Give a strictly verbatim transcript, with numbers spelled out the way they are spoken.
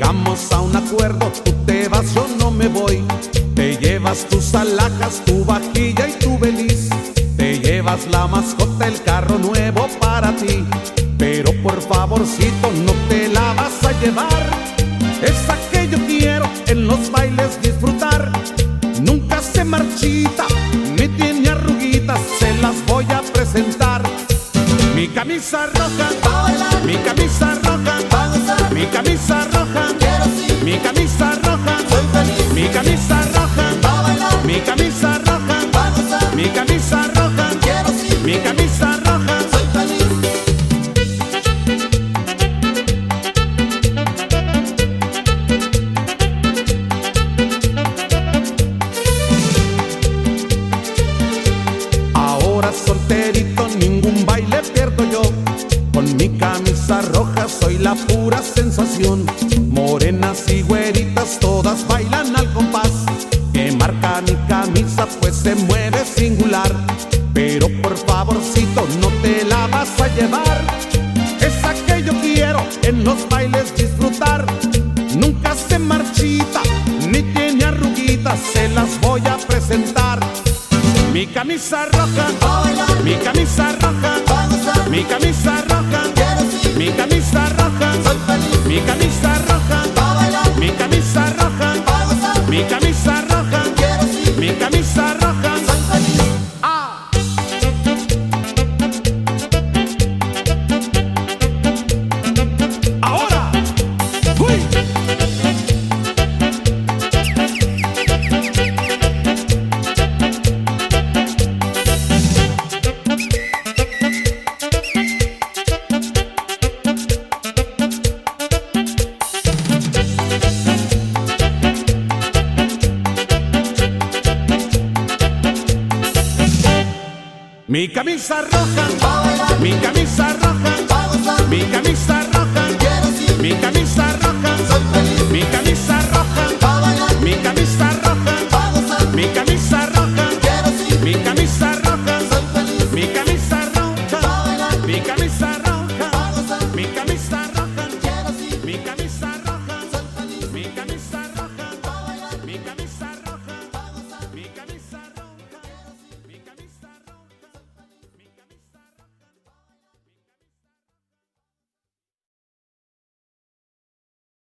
Llegamos a un acuerdo, tú te vas, yo no me voy. Te llevas tus alhajas, tu vajilla y tu beliz. Te llevas la mascota, el carro nuevo para ti. Pero por favorcito no te la vas a llevar. Esa que yo quiero en los bailes disfrutar. Nunca se marchita, ni tiene arruguitas. Se las voy a presentar. Mi camisa roja, pa' bailar. mi camisa roja, Pa' gozar. mi camisa roja, Quiero sí, mi camisa roja, soy feliz. mi camisa roja, Pa' bailar. mi camisa roja, Pa' gozar. mi camisa roja, Quiero sí, mi camisa roja. soy feliz. Ahora solterito, ningún baile pierdo yo. Con mi camisa roja soy la pura sensación. Morenas y güeritas todas bailan al compás. Que marca mi camisa pues se mueve singular. Pero por favorcito no te la vas a llevar. Esa que yo quiero en los bailes disfrutar. Nunca se marchita, ni tiene arruguitas. Se las voy a presentar. Mi camisa roja, Pa' bailar. mi camisa roja, Pa' gozar. mi camisa roja, Quiero sí, mi camisa roja, soy feliz. mi camisa roja, Pa' bailar. mi camisa roja, Pa' gozar. mi camisa roja, Quiero sí, mi camisa roja. soy feliz. ¡Ah! Ahora, ¡uy! Mi camisa roja, Pa' bailar. mi camisa roja, Pa' gozar. mi camisa